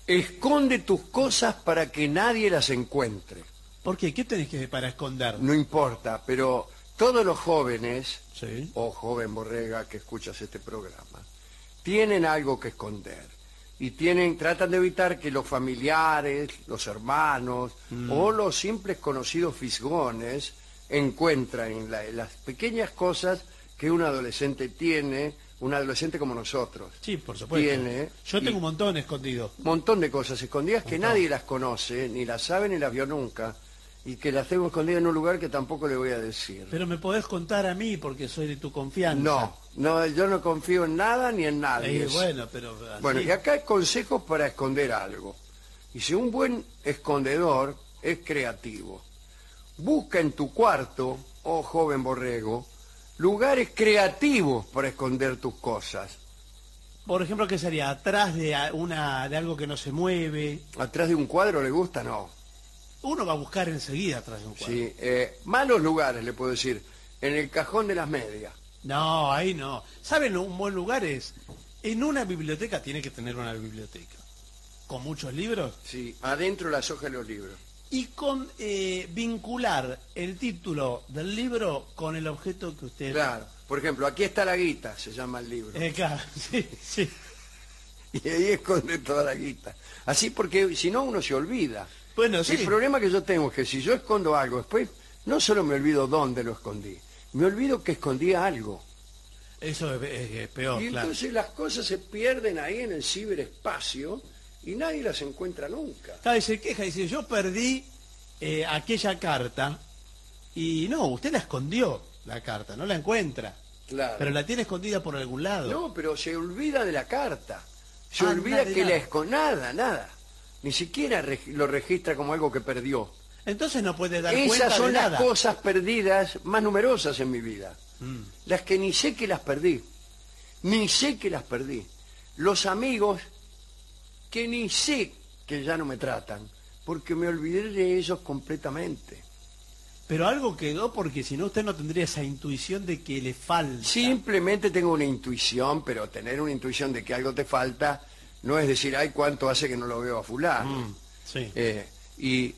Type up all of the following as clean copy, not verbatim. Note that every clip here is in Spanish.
Esconde tus cosas para que nadie las encuentre. ¿Por qué? ¿Qué tenés que para esconder? No importa, pero todos los jóvenes, Sí. o joven borrega que escuchas este programa, tienen algo que esconder. Y tratan de evitar que los familiares, los hermanos o los simples conocidos fisgones encuentren en las pequeñas cosas que un adolescente tiene, un adolescente como nosotros. Sí, por supuesto. Tiene, Yo tengo un montón escondido. un montón de cosas escondidas que Montón. nadie las conoce, ni las sabe ni las vio nunca, y que las tengo escondidas en un lugar que tampoco le voy a decir. Pero me podés contar a mí porque soy de tu confianza. No, yo no confío en nada ni en nadie. Bueno, pero así. Bueno, y acá hay consejos para esconder algo. Y si un buen escondedor es creativo, busca en tu cuarto, oh joven borrego, lugares creativos para esconder tus cosas. Por ejemplo, ¿qué sería? Atrás de algo que no se mueve. ¿Atrás de un cuadro le gusta? No. Uno va a buscar enseguida atrás de un cuadro. Sí, malos lugares, le puedo decir. En el cajón de las medias. No, ahí no. ¿Saben? Un buen lugar es... En una biblioteca tiene que tener una biblioteca. Con muchos libros. Sí, adentro las hojas de los libros. Y con vincular el título del libro con el objeto que usted... Claro. Por ejemplo, aquí está la guita, se llama el libro. Claro, sí, sí. Y ahí esconde toda la guita. Así porque si no uno se olvida. Bueno, sí. El problema que yo tengo es que si yo escondo algo, después no solo me olvido dónde lo escondí, me olvido que escondía algo. Eso es peor, Y claro. entonces las cosas se pierden ahí en el ciberespacio y nadie las encuentra nunca. Cada vez se queja y dice, yo perdí aquella carta y no, usted la escondió, la carta, no la encuentra. Claro. Pero la tiene escondida por algún lado. No, pero se olvida de la carta. Se Ah, olvida nada de que nada. la escondió. Nada. Ni siquiera lo registra como algo que perdió. Entonces no puede dar cuenta Esas son de las nada. cosas perdidas más numerosas en mi vida. Las que ni sé que las perdí. Ni sé que las perdí. Los amigos que ni sé que ya no me tratan, porque me olvidé de ellos completamente. Pero algo quedó porque si no usted no tendría esa intuición de que le falta. Simplemente tengo una intuición, pero tener una intuición de que algo te falta no es decir, ay, cuánto hace que no lo veo a fulano. Sí. Y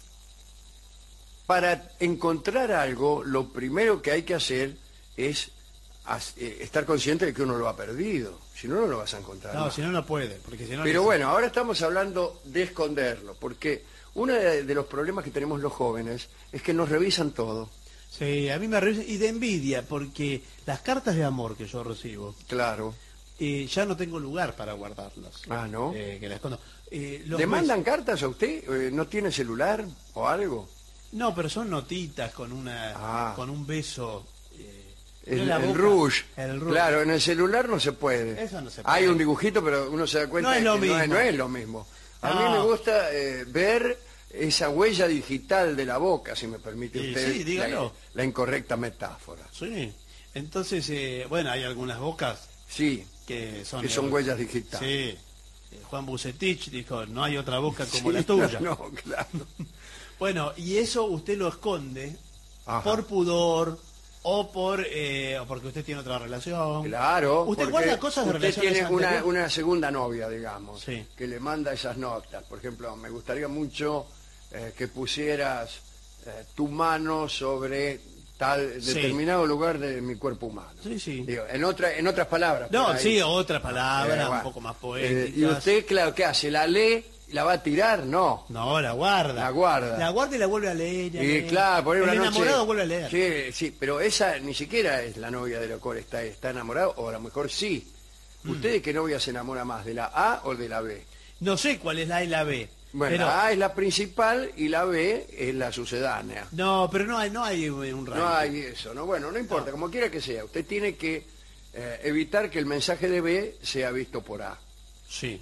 para encontrar algo, lo primero que hay que hacer es estar consciente de que uno lo ha perdido. Si no, no lo vas a encontrar. No, más. si no, no puede. Porque si no, Pero bueno, ahora estamos hablando de esconderlo, porque uno de los problemas que tenemos los jóvenes es que nos revisan todo. Sí, a mí me revisa. Y de envidia, porque las cartas de amor que yo recibo, Claro. ya no tengo lugar para guardarlas. Ah, ¿no? Que las escondo. ¿Le mandan cartas a usted? ¿No tiene celular o algo? No, pero son notitas con con un beso. En la El boca. rush. El rush. Claro, en el celular no se puede. Eso no se puede. Hay un dibujito, pero uno se da cuenta No es de lo que mismo. no es lo mismo. A mí No. me gusta ver esa huella digital de la boca, si me permite Sí, usted sí, dígalo. la incorrecta metáfora. Sí. Entonces, bueno, hay algunas bocas Sí, que son... que son huellas digitales. Sí. Juan Bucetich dijo, no hay otra boca como la tuya. No, claro. Bueno, y eso usted lo esconde Ajá. por pudor o porque usted tiene otra relación. Claro. ¿Usted porque guarda cosas de usted relaciones tiene anteriores? una segunda novia, digamos, Sí. que le manda esas notas. Por ejemplo, me gustaría mucho que pusieras tu mano sobre tal Sí. determinado lugar de mi cuerpo humano. Sí, sí. Digo, en otras palabras. No, por ahí. sí, otra palabra, Bueno. un poco más poética. Y usted, claro, ¿qué hace? ¿La lee? ¿La va a tirar? No. No, la guarda. La guarda. La guarda y la vuelve a leer. Y claro, por ahí el una noche... enamorado vuelve a leer. Sí, sí, pero esa ni siquiera es la novia de la cual está enamorado, o a lo mejor sí. ¿Usted de qué novia se enamora más? ¿De la A o de la B? No sé cuál es la A y la B. Bueno, pero... la A es la principal y la B es la sucedánea. No, pero no hay un ranking. No hay eso, ¿no? Bueno, no importa, como quiera que sea. Usted tiene que evitar que el mensaje de B sea visto por A. Sí.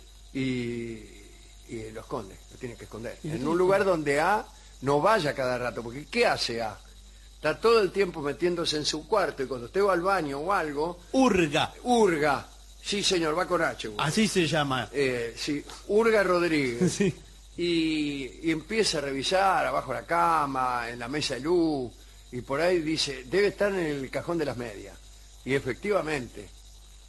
Y lo esconde, lo tiene que esconder. En un lugar donde A no vaya cada rato, porque ¿qué hace A? Está todo el tiempo metiéndose en su cuarto y cuando usted va al baño o algo, Urga. hurga. Sí, señor, va con H. Güey. Así se llama. Sí, Urga Rodríguez. Sí. Y empieza a revisar abajo de la cama, en la mesa de luz, y por ahí dice, debe estar en el cajón de las medias. Y efectivamente,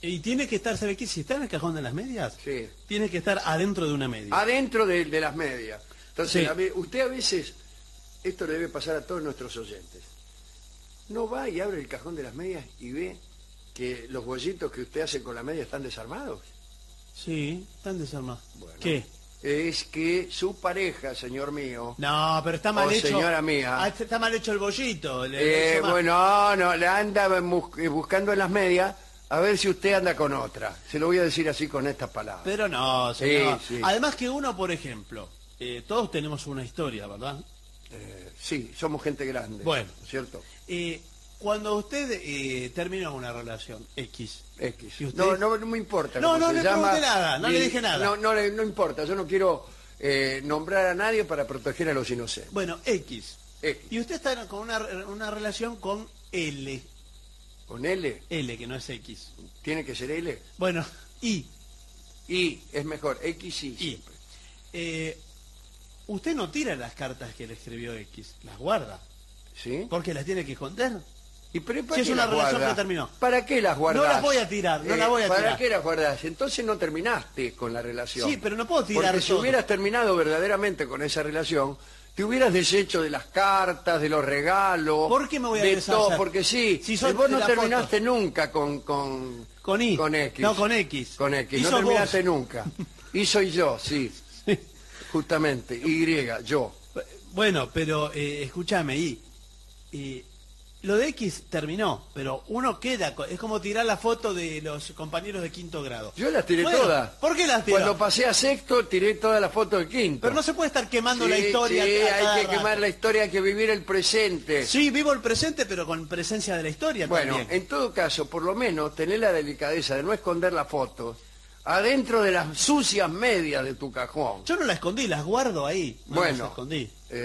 Y tiene que estar, ¿sabe qué? Si está en el cajón de las medias, Sí. tiene que estar adentro de una media. Adentro de las medias. Entonces, Sí. usted a veces, esto le debe pasar a todos nuestros oyentes, no va y abre el cajón de las medias y ve que los bollitos que usted hace con la media están desarmados. Sí, están desarmados. Bueno. ¿Qué? Es que su pareja, señor mío, No, pero está mal hecho. señora mía. Está mal hecho el bollito. le hizo mal. bueno, no, la anda buscando en las medias a ver si usted anda con otra. Se lo voy a decir así con estas palabras. Pero no, señor. Sí, sí. Además que uno, por ejemplo, todos tenemos una historia, ¿verdad? Sí, somos gente grande. Bueno. ¿Cierto? Cuando usted termina una relación X. X. ¿Y usted? No me importa. No, cómo no se le llama, pregunté nada, no le dije nada. No importa, yo no quiero nombrar a nadie para proteger a los inocentes. Bueno, X. X. Y usted está con una relación con L. ¿Con L? L, que no es X. ¿Tiene que ser L? Bueno, Y. Y, es mejor, X y Y. siempre. Usted no tira las cartas que le escribió X, las guarda. ¿Sí? Porque las tiene que esconder. ¿Y pero para Si es qué una las relación guarda? que terminó. ¿Para qué las guardas? No las voy a tirar, no las voy a ¿Para tirar. qué las guardas? Entonces no terminaste con la relación. Sí, pero no puedo tirar Porque si todo. hubieras terminado verdaderamente con esa relación, te hubieras deshecho de las cartas, de los regalos. ¿Por qué me voy a de deshacer? todo? Porque sí, Si son vos de no la terminaste foto. nunca con Y. Con X. No, con X. Con X, Y no sos terminaste vos. nunca. Y soy yo, sí, justamente, Y, yo. Bueno, pero escúchame, lo de X terminó, pero uno queda, es como tirar la foto de los compañeros de quinto grado. Yo las tiré Bueno, todas. ¿por qué las tiró? Cuando pasé a sexto, tiré todas las fotos de quinto. Pero no se puede estar quemando la Sí, historia. sí, a cada hay que rato. quemar la historia, hay que vivir el presente. Sí, vivo el presente, pero con presencia de la historia Bueno, también. en todo caso, por lo menos, tener la delicadeza de no esconder las fotos adentro de las sucias medias de tu cajón. Yo no las escondí, las guardo ahí. No Bueno. las escondí.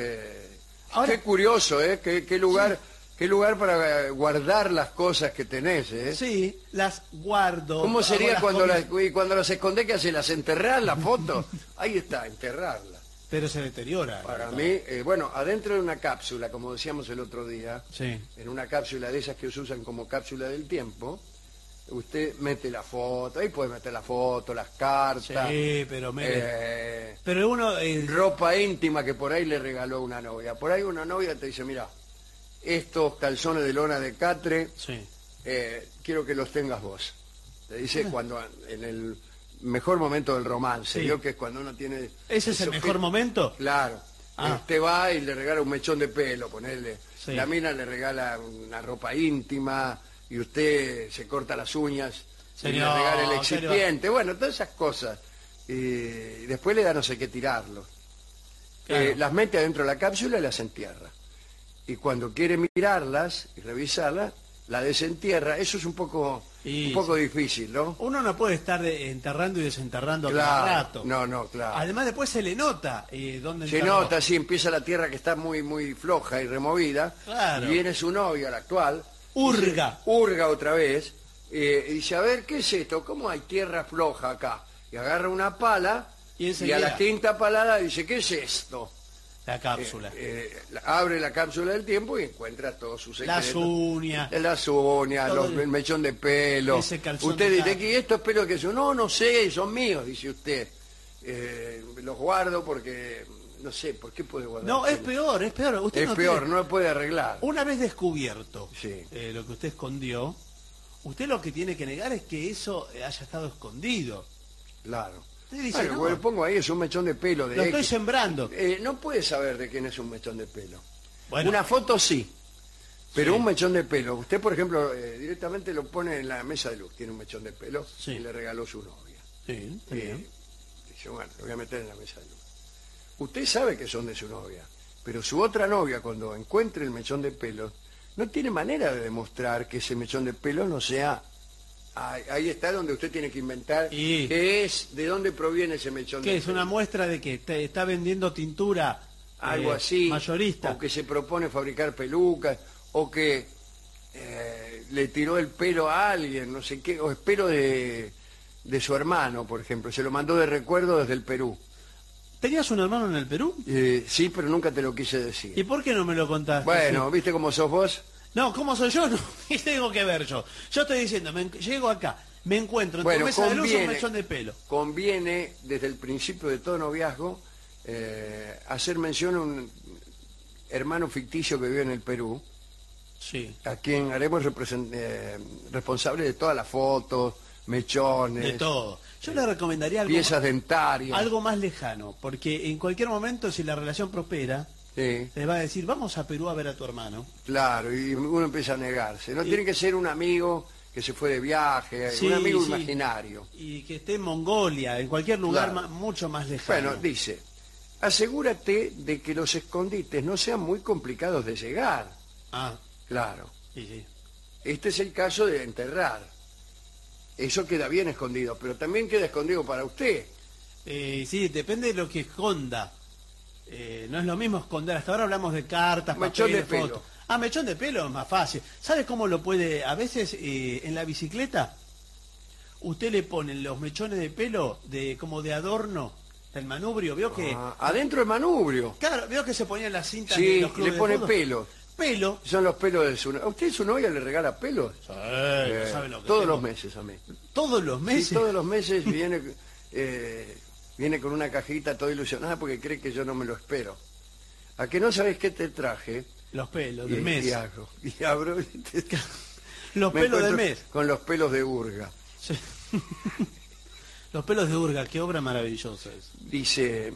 Qué curioso, ¿eh? Qué lugar para guardar las cosas que tenés, ¿eh? Sí, las guardo. ¿Cómo hago sería las cuando comidas. cuando las escondés? ¿Qué haces? ¿Las enterrás, las fotos? Ahí está, enterrarlas. Pero se deteriora. Para mí, bueno, adentro de una cápsula, como decíamos el otro día, Sí. en una cápsula de esas que se usan como cápsula del tiempo, usted mete la foto, ahí puede meter la foto, las cartas, Sí, pero pero uno... ropa íntima que por ahí le regaló una novia. Por ahí una novia te dice, mira, estos calzones de lona de catre, sí. quiero que los tengas vos. Le dice cuando en el mejor momento del romance, Sí. ¿vio? Que es cuando uno tiene... ¿Ese es el mejor momento? Claro. Ah. Usted va y le regala un mechón de pelo, ponerle. Sí. La mina le regala una ropa íntima y usted se corta las uñas y le Señor, regala el señor. excipiente. Bueno, todas esas cosas. Y después le da no sé qué tirarlo. Claro. Las mete adentro de la cápsula y las entierra. Y cuando quiere mirarlas y revisarlas, la desentierra. Eso es un poco difícil, ¿no? Uno no puede estar enterrando y desenterrando Claro. cada rato. No, claro. Además después se le nota dónde Se enterró. nota, sí, empieza la tierra que está muy floja y removida. Claro. Y viene su novia, la actual. Hurga. Dice, hurga otra vez. Y dice, a ver, ¿qué es esto? ¿Cómo hay tierra floja acá? Y agarra una pala Y y, enseguida- a la quinta palada dice, ¿qué es esto? La cápsula. Abre la cápsula del tiempo y encuentra todos sus secretos. Las uñas. Las uñas, Todo el- el mechón de pelo. Ese calzón Usted de dice, gato. ¿y estos pelos que son? No sé, son míos, dice usted. Los guardo porque, no sé, ¿por qué puede guardar? No, es pelos? peor. Usted Es no peor, tiene- no lo puede arreglar. Una vez descubierto Sí. lo que usted escondió, usted lo que tiene que negar es que eso haya estado escondido. Claro. Usted dice, Bueno, no, pues, lo pongo ahí, es un mechón de pelo. De lo estoy X. sembrando. No puede saber de quién es un mechón de pelo. Bueno. Una foto sí, pero Sí. un mechón de pelo. Usted, por ejemplo, directamente lo pone en la mesa de luz. Tiene un mechón de pelo Sí. y le regaló su novia. Sí, está bien. Dice, bueno, lo voy a meter en la mesa de luz. Usted sabe que son de su novia, pero su otra novia, cuando encuentre el mechón de pelo, no tiene manera de demostrar que ese mechón de pelo no sea... Ahí está donde usted tiene que inventar Y- qué es, de dónde proviene ese mechón de ¿Qué pelo. es una muestra de que te está vendiendo tintura Algo así, mayorista? o que se propone fabricar pelucas, o que le tiró el pelo a alguien, no sé qué, o es pelo de su hermano, por ejemplo, se lo mandó de recuerdo desde el Perú. ¿Tenías un hermano en el Perú? Sí, pero nunca te lo quise ¿Y decir. por qué no me lo contaste? Bueno, Sí. ¿viste cómo sos vos? No, ¿cómo soy yo? No, ¿qué tengo que ver yo? Yo estoy diciendo, llego acá, Me encuentro en Bueno, tu mesa de luz un conviene- mechón de pelo. Conviene, desde el principio de todo noviazgo, hacer mención a un hermano ficticio que vive en el Perú, Sí. a quien haremos responsable de todas las fotos, mechones, De todo. Yo le recomendaría algo, piezas dentarias. algo más lejano, porque en cualquier momento, si la relación prospera, Sí, le va a decir, vamos a Perú a ver a tu hermano. claro, y uno empieza a negarse. No tiene que ser un amigo que se fue de viaje, Sí, un amigo sí. imaginario. Y que esté en Mongolia, en cualquier lugar Claro. mucho más lejano. Bueno, dice, asegúrate de que los escondites no sean muy complicados de llegar. Ah, Claro, sí, sí. este es el caso de enterrar. Eso queda bien escondido, pero también queda escondido para usted. Sí, depende de lo que esconda. No es lo mismo esconder. Hasta ahora hablamos de cartas, Mechón papeles, de pelo. fotos. Ah, mechón de pelo es más fácil. ¿Sabe cómo lo puede? A veces en la bicicleta usted le pone los mechones de pelo como de adorno del manubrio. ¿Vio que? Adentro el manubrio. Claro, veo que se ponían las cintas de Sí, los le clubes de pone fútbol. pelos. Pelo. Son los pelos de su novia. ¿A usted su novia le regala pelos? No sabe lo que Todos tengo. los meses a mí. Todos los Sí, meses. todos los meses viene con una cajita toda ilusionada porque cree que yo no me lo espero. ¿A que no sabes qué te traje? Los pelos del mes. Y abro Los me pelos del encuentro mes. con los pelos de Urga. Sí. Los pelos de Urga, qué obra maravillosa es. Dice,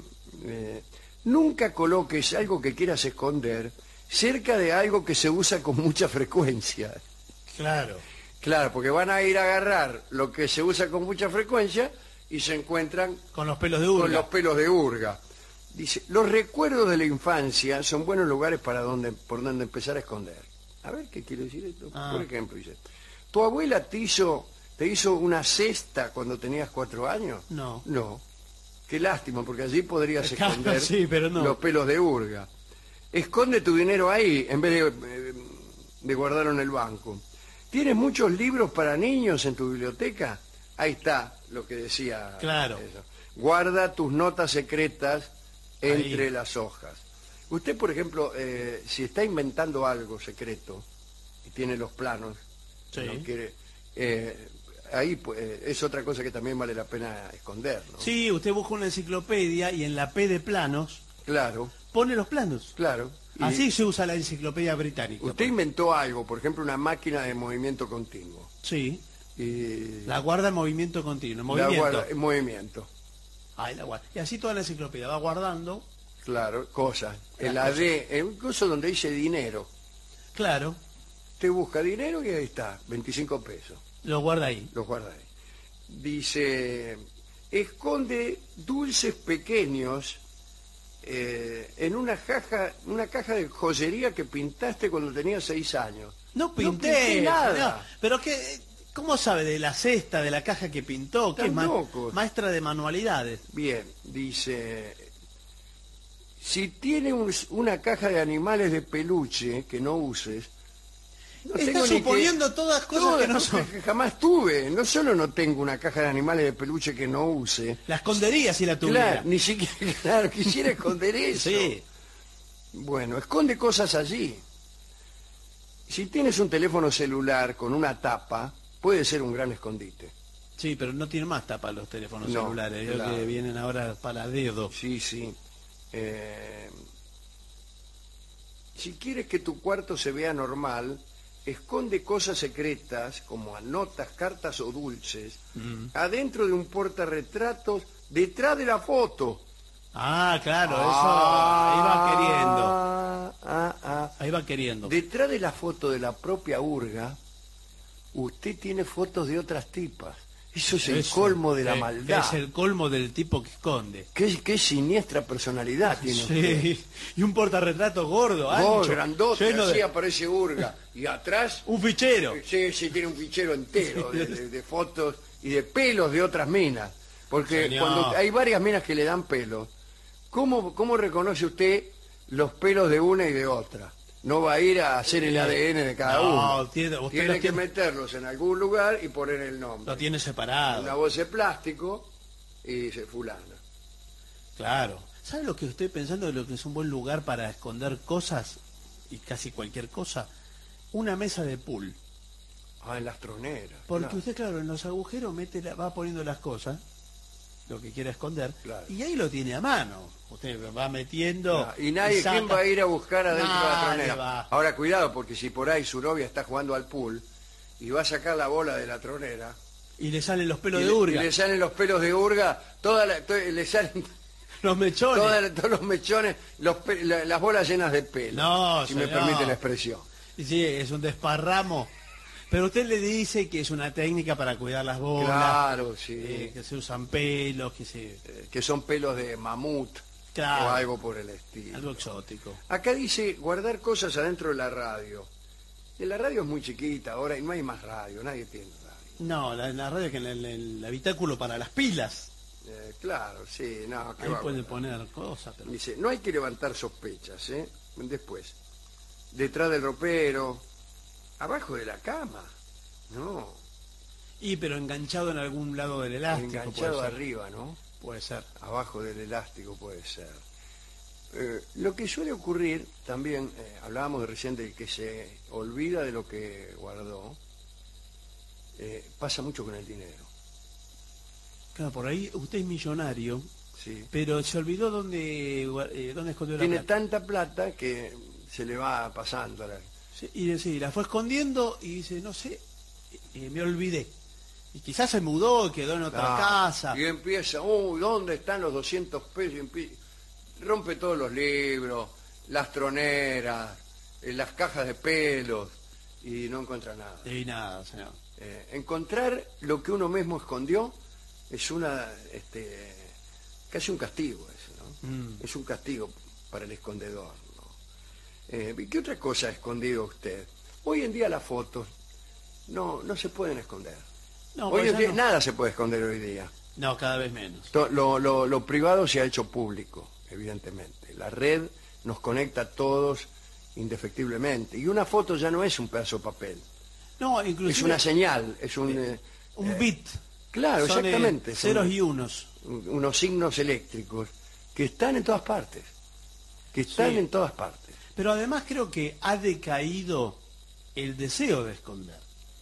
nunca coloques algo que quieras esconder cerca de algo que se usa con mucha frecuencia. Claro. Claro, porque van a ir a agarrar lo que se usa con mucha frecuencia y se encuentran Con los pelos de Urga. con los pelos de Urga. Dice, los recuerdos de la infancia son buenos lugares por donde empezar a esconder. A ver, ¿qué quiere decir esto? Ah. Por ejemplo, dice, ¿tu abuela te hizo una cesta cuando tenías 4 años? No. No. Qué lástima, porque allí podrías Claro, esconder sí, pero no. los pelos de Urga. Esconde tu dinero ahí, en vez de guardarlo en el banco. ¿Tienes muchos libros para niños en tu biblioteca? Ahí está lo que decía. Claro. Eso. Guarda tus notas secretas entre Ahí. las hojas. Usted, por ejemplo, si está inventando algo secreto y tiene los planos, Sí. no quiere, ahí pues, es otra cosa que también vale la pena esconder, ¿no? Sí, usted busca una enciclopedia y en la P de planos Claro, pone los planos. claro. Y Así se usa la enciclopedia británica. usted inventó algo, por ejemplo, una máquina de movimiento continuo. Sí, Y la guarda en movimiento continuo. En la movimiento. guarda en movimiento. Ahí la guarda. Y así toda la enciclopedia va guardando. Claro, cosas. El Las AD, incluso donde dice dinero. Claro, Usted busca dinero y ahí está, 25 pesos. lo guarda ahí. Los guarda ahí. Dice, esconde dulces pequeños en una caja de joyería que pintaste cuando tenías 6 años. No pinté, pinté nada. no, pero que, ¿cómo sabe de la cesta, de la caja que pintó? Que es Están locos. maestra de manualidades. Bien, dice, si tiene una caja de animales de peluche que no uses, no Está tengo ni suponiendo todas cosas Todas que no cosas son. que jamás tuve. No solo no tengo una caja de animales de peluche que no use. La escondería si la tuviera. Claro, ni siquiera, claro, quisiera esconder eso. Sí. Bueno, esconde cosas allí. Si tienes un teléfono celular con una tapa, puede ser un gran escondite. Sí, pero no tiene más tapa los teléfonos No, celulares. Creo claro. que vienen ahora para dedo. Sí, sí. Si quieres que tu cuarto se vea normal, esconde cosas secretas como notas, cartas o dulces adentro de un portarretratos detrás de la foto. Ah, claro, eso ahí va queriendo. Ah. Ahí va queriendo. Detrás de la foto de la propia Urga, usted tiene fotos de otras tipas. Eso es el Eso, colmo de la que maldad. es el colmo del tipo que esconde. Qué siniestra personalidad tiene usted. Sí, y un portarretrato gordo, Oh, ancho, grandote, lleno así de aparece Urga. Y atrás, un fichero. sí, tiene un fichero entero de fotos y de pelos de otras minas. Porque Señor. cuando hay varias minas que le dan pelos, ¿cómo reconoce usted los pelos de una y de otra? No va a ir a hacer el ADN de cada No, uno. usted los Tiene que tiene- meterlos en algún lugar y poner el nombre. Lo tiene Una separado. bolsa de plástico y dice fulana. Claro. ¿Sabe lo que estoy pensando de lo que es un buen lugar para esconder cosas y casi cualquier cosa? Una mesa de pool. Ah, en las troneras. Porque claro. usted, claro, en los agujeros va poniendo las cosas, lo que quiera esconder, Claro. y ahí lo tiene a mano. Usted va metiendo... Claro, y nadie, saca. ¿quién va a ir a buscar adentro de la Nadie tronera? va. Ahora, cuidado, porque si por ahí su novia está jugando al pool y va a sacar la bola de la tronera... Y le salen los pelos y de le- urga, y le salen los pelos de urga, le salen los mechones. todos los mechones, las bolas llenas de pelo, No, si me señor. permite la expresión. Y sí, es un desparramo. Pero usted le dice que es una técnica para cuidar las bolas. Claro, sí. Que se usan pelos, Que son pelos de mamut Claro. o algo por el estilo. algo exótico. Acá dice guardar cosas adentro de la radio. Y la radio es muy chiquita ahora y no hay más radio, nadie tiene radio. No, la radio que en el habitáculo para las pilas. Claro, sí, no, que Ahí va. puede poner cosas. Pero... Dice, no hay que levantar sospechas, ¿eh? Después, detrás del ropero, abajo de la cama, no, pero enganchado en algún lado del elástico. enganchado puede ser. arriba, ¿no? Puede ser. Abajo del elástico puede ser. Lo que suele ocurrir, también, hablábamos de recién del que se olvida de lo que guardó, pasa mucho con el dinero, Claro, por ahí usted es millonario, ¿sí? pero se olvidó dónde escondió la Tiene plata. tanta plata que se le va pasando. Sí, la fue escondiendo y dice, no sé, me olvidé. Y quizás se mudó, quedó en otra casa. Y empieza, ¿dónde están los 200 pesos? Rompe todos los libros, las troneras, las cajas de pelos, y no encuentra nada. Y nada, señor. Encontrar lo que uno mismo escondió es casi un castigo eso, ¿no? Es un castigo para el escondedor, ¿no? ¿Qué otra cosa ha escondido usted? Hoy en día las fotos no se pueden esconder. No, Hoy porque en ya día no. nada se puede esconder hoy día. No, cada vez menos. Lo privado se ha hecho público, evidentemente. La red nos conecta a todos indefectiblemente. Y una foto ya no es un pedazo de papel. No, Es inclusive una señal, es un bit. claro, Son, exactamente. son ceros y unos. unos signos eléctricos que están en todas partes. Que están Sí. en todas partes. Pero además creo que ha decaído el deseo de esconder.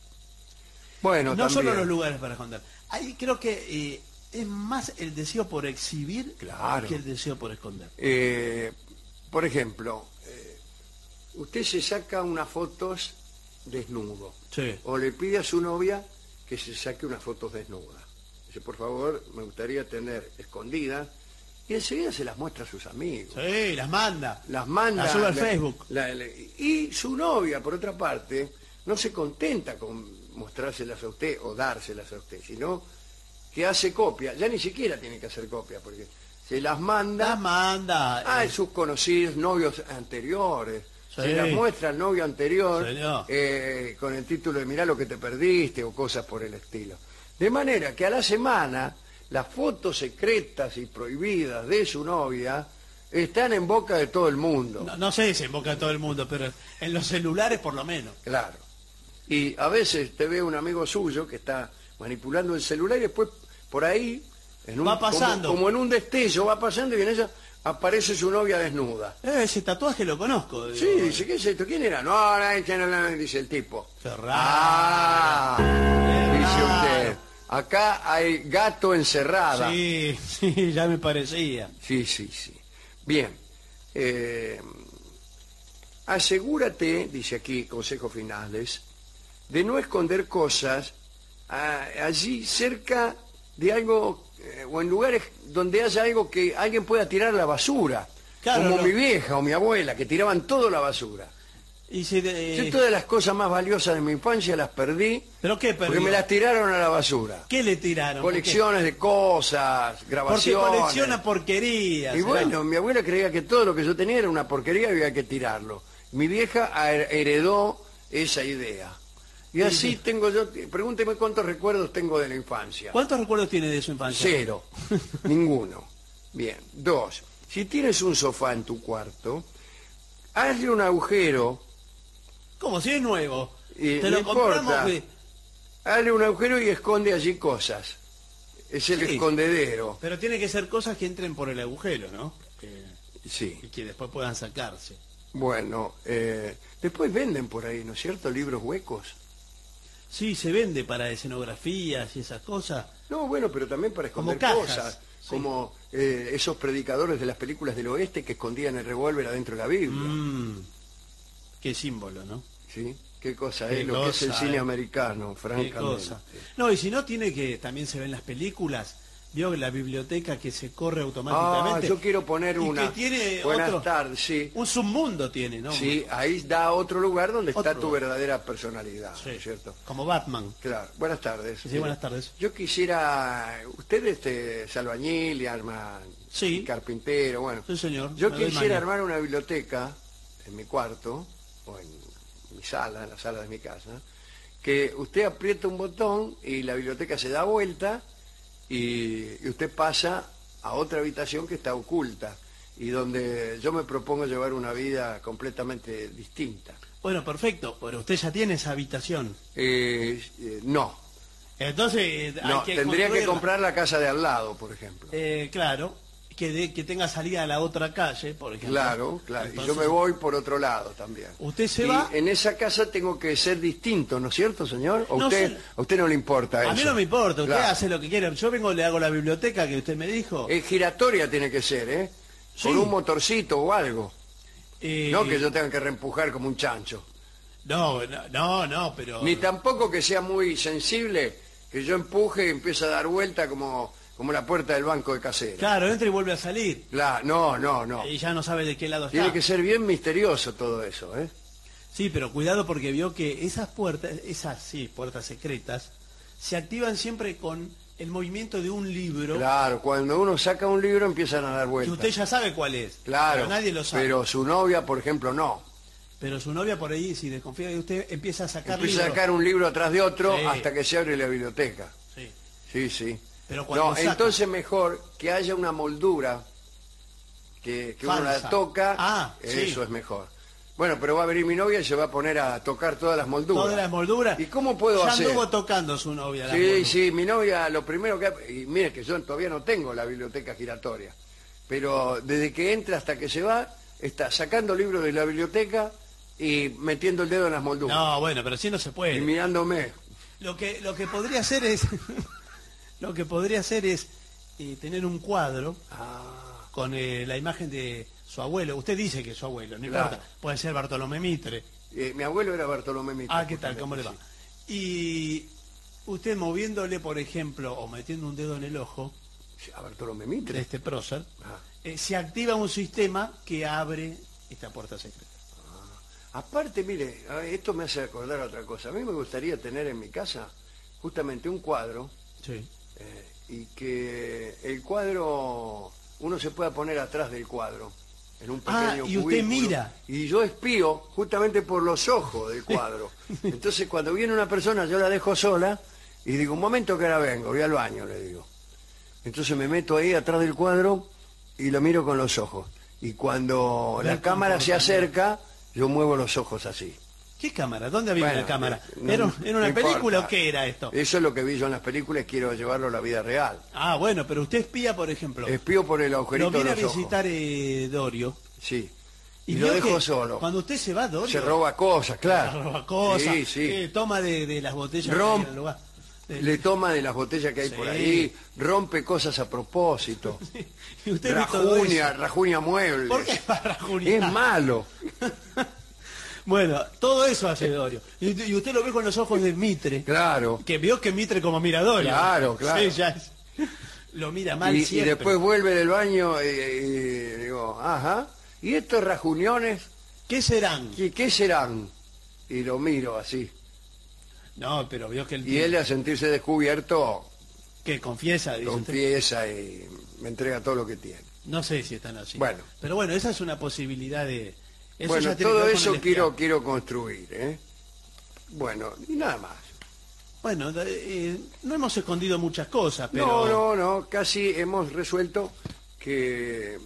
Bueno, No también. solo los lugares para esconder. Ahí creo que es más el deseo por exhibir Claro. que el deseo por esconder. Por ejemplo, usted se saca unas fotos desnudo. Sí. O le pide a su novia que se saque unas fotos desnudas. Dice, por favor, me gustaría tener escondidas. Y enseguida se las muestra a sus amigos. Sí, las manda. Las manda. Las sube al Facebook. Y su novia, por otra parte, no se contenta con mostrárselas a usted o dárselas a usted, sino que hace copia. Ya ni siquiera tiene que hacer copia, porque se las manda Las manda. a sus conocidos novios anteriores. Sí. Se las muestra al novio anterior Señor. con el título de mirá lo que te perdiste o cosas por el estilo. De manera que a la semana las fotos secretas y prohibidas de su novia están en boca de todo el mundo. No sé si en boca de todo el mundo, pero en los celulares por lo menos. Claro. Y a veces te ve un amigo suyo que está manipulando el celular y después por ahí Va pasando. Como en un destello va pasando y en eso aparece su novia desnuda. Ese tatuaje lo conozco. Sí, digo. dice, ¿qué es esto? ¿Quién era? No, no, dice el tipo. Qué raro. Dice raro. usted. Acá hay gato encerrada. Sí, sí, ya me parecía. Sí. Bien. Asegúrate, dice aquí, consejos finales, de no esconder cosas allí cerca de algo o en lugares donde haya algo que alguien pueda tirar a la basura. Claro, como no. mi vieja o mi abuela, que tiraban todo a la basura. Y si, Yo todas las cosas más valiosas de mi infancia las perdí ¿Pero qué porque perdió? me las tiraron a la basura. ¿Qué le tiraron? ¿Por qué? Colecciones de cosas, Porque grabaciones. colecciona porquerías. Y bueno, mi abuela creía que todo lo que yo tenía era una porquería y había que tirarlo. Mi vieja heredó esa idea. Y así tengo yo, pregúnteme cuántos recuerdos tengo de la infancia. ¿Cuántos recuerdos tiene de su infancia? 0, ninguno. Bien, 2, si tienes un sofá en tu cuarto, hazle un agujero, ¿Cómo? Si es nuevo. Y Te no lo compramos. importa. Hazle un agujero y esconde allí cosas. Es el Sí. escondedero. Pero tiene que ser cosas que entren por el agujero, ¿no? Sí. Y que después puedan sacarse. Bueno, después venden por ahí, ¿no es cierto? Libros huecos. Sí, se vende para escenografías y esas cosas. No, bueno, pero también para Como esconder cajas, cosas, sí. como esos predicadores de las películas del oeste que escondían el revólver adentro de la Biblia. Qué símbolo, ¿no? ¿Sí? Qué cosa Qué es lo que es el cosa, cine americano, Qué francamente. cosa. No, y si no, tiene que, también se ven las películas, vio la biblioteca que se corre automáticamente. Yo quiero poner y una. que tiene Buenas otro, tardes, sí. un submundo tiene, ¿no? Sí, ahí da otro lugar donde está Otro tu lugar. verdadera personalidad, Sí, ¿cierto? como Batman. Claro. Buenas tardes. Sí, buenas tardes. Yo quisiera, usted es albañil y arma Sí. carpintero, bueno. Sí, señor. Yo me doy quisiera maña. armar una biblioteca en mi cuarto o en mi sala, en la sala de mi casa, que usted aprieta un botón y la biblioteca se da vuelta y usted pasa a otra habitación que está oculta y donde yo me propongo llevar una vida completamente distinta. Bueno, perfecto, pero usted ya tiene esa habitación. No, Entonces, no, hay que tendría que construirla. comprar la casa de al lado, por ejemplo. Claro, que tenga salida a la otra calle, por ejemplo. Claro, claro. Y Entonces, yo me voy por otro lado también. Usted se Y va. en esa casa tengo que ser distinto, ¿no es cierto, señor? ¿O No usted, sé. a usted no le importa eso? A mí no me importa, usted Claro. hace lo que quiera. Yo vengo, le hago la biblioteca que usted me dijo. Giratoria tiene que ser, ¿eh? Sí. Con un motorcito o algo. Eh, No que yo tenga que reempujar como un chancho. No, pero... Ni tampoco que sea muy sensible, que yo empuje y empiece a dar vuelta como la puerta del banco de casera. Claro, entra y vuelve a salir. No. Y ya no sabe de qué lado está. Tiene que ser bien misterioso todo eso, ¿eh? Sí, pero cuidado porque vio que esas puertas, puertas secretas, se activan siempre con el movimiento de un libro. Claro, cuando uno saca un libro empiezan a dar Que vueltas. usted ya sabe cuál es. Claro, Pero nadie lo sabe. pero su novia, por ejemplo, no. Pero su novia por ahí, si desconfía de usted, empieza a sacar Empieza a libros. sacar un libro atrás de otro Sí. hasta que se abre la biblioteca. Sí. Sí. Pero cuando No, saca- entonces mejor que haya una moldura que uno la Falsa. toca, Sí. eso es mejor. Bueno, pero va a venir mi novia y se va a poner a tocar todas las molduras. Todas las molduras. ¿Y cómo puedo ya hacer? anduvo tocando su novia. las Sí, molduras. sí, mi novia lo primero que... Y mire que yo todavía no tengo la biblioteca giratoria, pero desde que entra hasta que se va, está sacando libros de la biblioteca y metiendo el dedo en las molduras. No, bueno, pero sí no se Y puede. mirándome. Lo que podría hacer es... lo que podría hacer es tener un cuadro con la imagen de su abuelo. Usted dice que es su abuelo, no Claro. importa. Puede ser Bartolomé Mitre. Mi abuelo era Bartolomé Mitre. Ah, ¿qué tal? ¿Cómo le va? Sí. Y usted moviéndole, por ejemplo, o metiendo un dedo en el ojo ¿A Bartolomé de Mitre? este prócer, Ah. se activa un sistema que abre esta puerta secreta. Aparte, mire, esto me hace acordar otra cosa. A mí me gustaría tener en mi casa justamente un cuadro Sí. y que el cuadro, uno se pueda poner atrás del cuadro, en un pequeño y usted cubículo, mira. y yo espío justamente por los ojos del cuadro. Entonces, cuando viene una persona, yo la dejo sola y digo, un momento que ahora vengo, voy al baño, le digo. Entonces me meto ahí atrás del cuadro y lo miro con los ojos. Y cuando Ve la el cámara se comportamiento. acerca, yo muevo los ojos así. ¿Qué cámara? ¿Dónde había Bueno, una cámara? no- ¿Era no una película importa. o qué era esto? Eso es lo que vi yo en las películas, quiero llevarlo a la vida real. Ah, bueno, pero usted espía, por ejemplo. Espío por el agujerito Lo viene a de los ojos. visitar Dorio. Sí. Y vio lo dejo que solo. Cuando usted se va, Dorio... Se roba cosas, claro. Se roba cosas. Sí, sí. Toma de las botellas Romp- que hay en el lugar. Le toma de las botellas que hay Sí. por ahí, rompe cosas a propósito. Y usted ve todo Rajuña, eso. rajuña muebles. ¿Por qué va a rajuñar? Es malo. Bueno, todo eso hace Dorio. Y usted lo ve con los ojos de Mitre. Claro. Que vio que Mitre como mira a Dorio. Claro, claro. Sí, ya es. Lo mira mal Y siempre. después vuelve del baño y digo, ajá. ¿Y estos rajuñones ¿Qué serán? qué serán? Y lo miro así. No, pero vio que el Y él, a sentirse descubierto, que confiesa, dice usted. confiesa y me entrega todo lo que tiene. No sé si están así. Bueno. Pero bueno, esa es una posibilidad de... eso Bueno, ya tiene que todo ver con eso el espiado. quiero construir, ¿eh? Bueno, y nada más. Bueno, no hemos escondido muchas cosas, pero... No, casi hemos resuelto que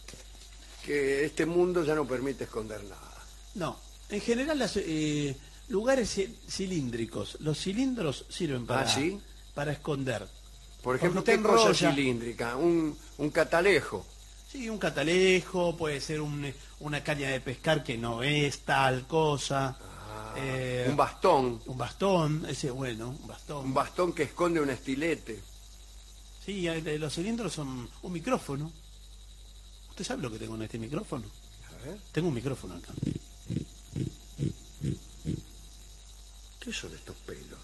este mundo ya no permite esconder nada. No, en general los lugares cilíndricos, los cilindros sirven para, ¿sí? para esconder. Por ejemplo, Porque ¿qué usted cosa enrolla. cilíndrica? Un catalejo. Sí, un catalejo, puede ser una caña de pescar que no es tal cosa. un bastón. Un bastón, ese es bueno, un bastón. Un bastón que esconde un estilete. Sí, los cilindros son un micrófono. ¿Usted sabe lo que tengo en este micrófono? A ver, Tengo un micrófono acá. ¿qué son estos pelos?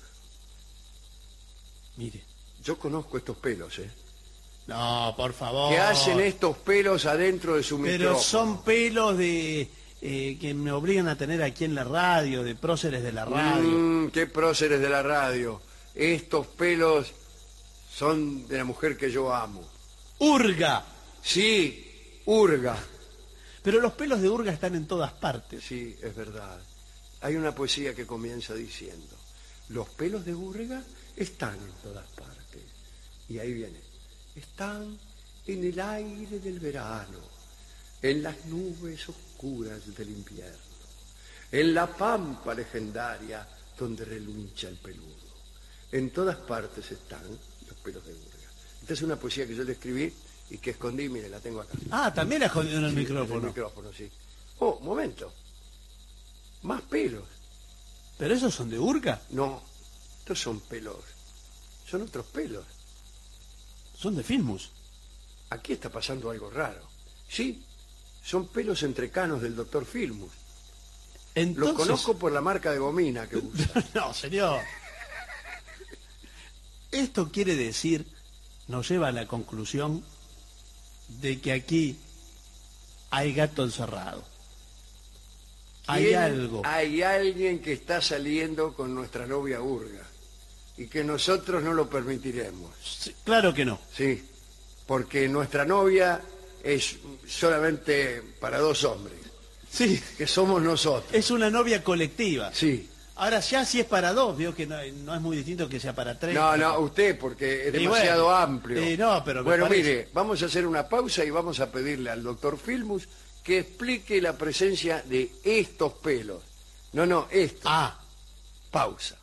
Mire. Yo conozco estos pelos, ¿eh? No, por favor. ¿Qué hacen estos pelos adentro de su micrófono? Pero son pelos de que me obligan a tener aquí en la radio, de próceres de la radio. ¿Qué próceres de la radio? Estos pelos son de la mujer que yo amo. ¡Urga! Sí, Urga. Pero los pelos de Urga están en todas partes. Sí, es verdad. Hay una poesía que comienza diciendo: los pelos de Urga están en todas partes. Y ahí viene: están en el aire del verano, en las nubes oscuras del invierno, en la pampa legendaria donde relucha el peludo. En todas partes están los pelos de Urga. Esta es una poesía que yo le escribí y que escondí, mire, la tengo acá. Ah, también la escondido en el Sí, micrófono. en el micrófono, sí. Oh, momento. Más pelos. ¿Pero esos son de Urga? No, estos son pelos. Son otros pelos. Son de Filmus. Aquí está pasando algo raro. Sí, son pelos entrecanos del doctor Filmus. Entonces... Lo conozco por la marca de gomina que usa. No, señor. Esto quiere decir, nos lleva a la conclusión de que aquí hay gato encerrado. Hay algo. Hay alguien que está saliendo con nuestra novia Urga y que nosotros no lo permitiremos. Sí, claro que no. Sí, porque nuestra novia es solamente para dos hombres, Sí, que somos nosotros. es una novia colectiva. Sí. Ahora ya si es para dos, veo que no es muy distinto que sea para tres. No, no, usted, porque es Y demasiado bueno, amplio. no, pero me bueno, parece. mire, vamos a hacer una pausa y vamos a pedirle al doctor Filmus que explique la presencia de estos pelos. No, estos. Ah. Pausa.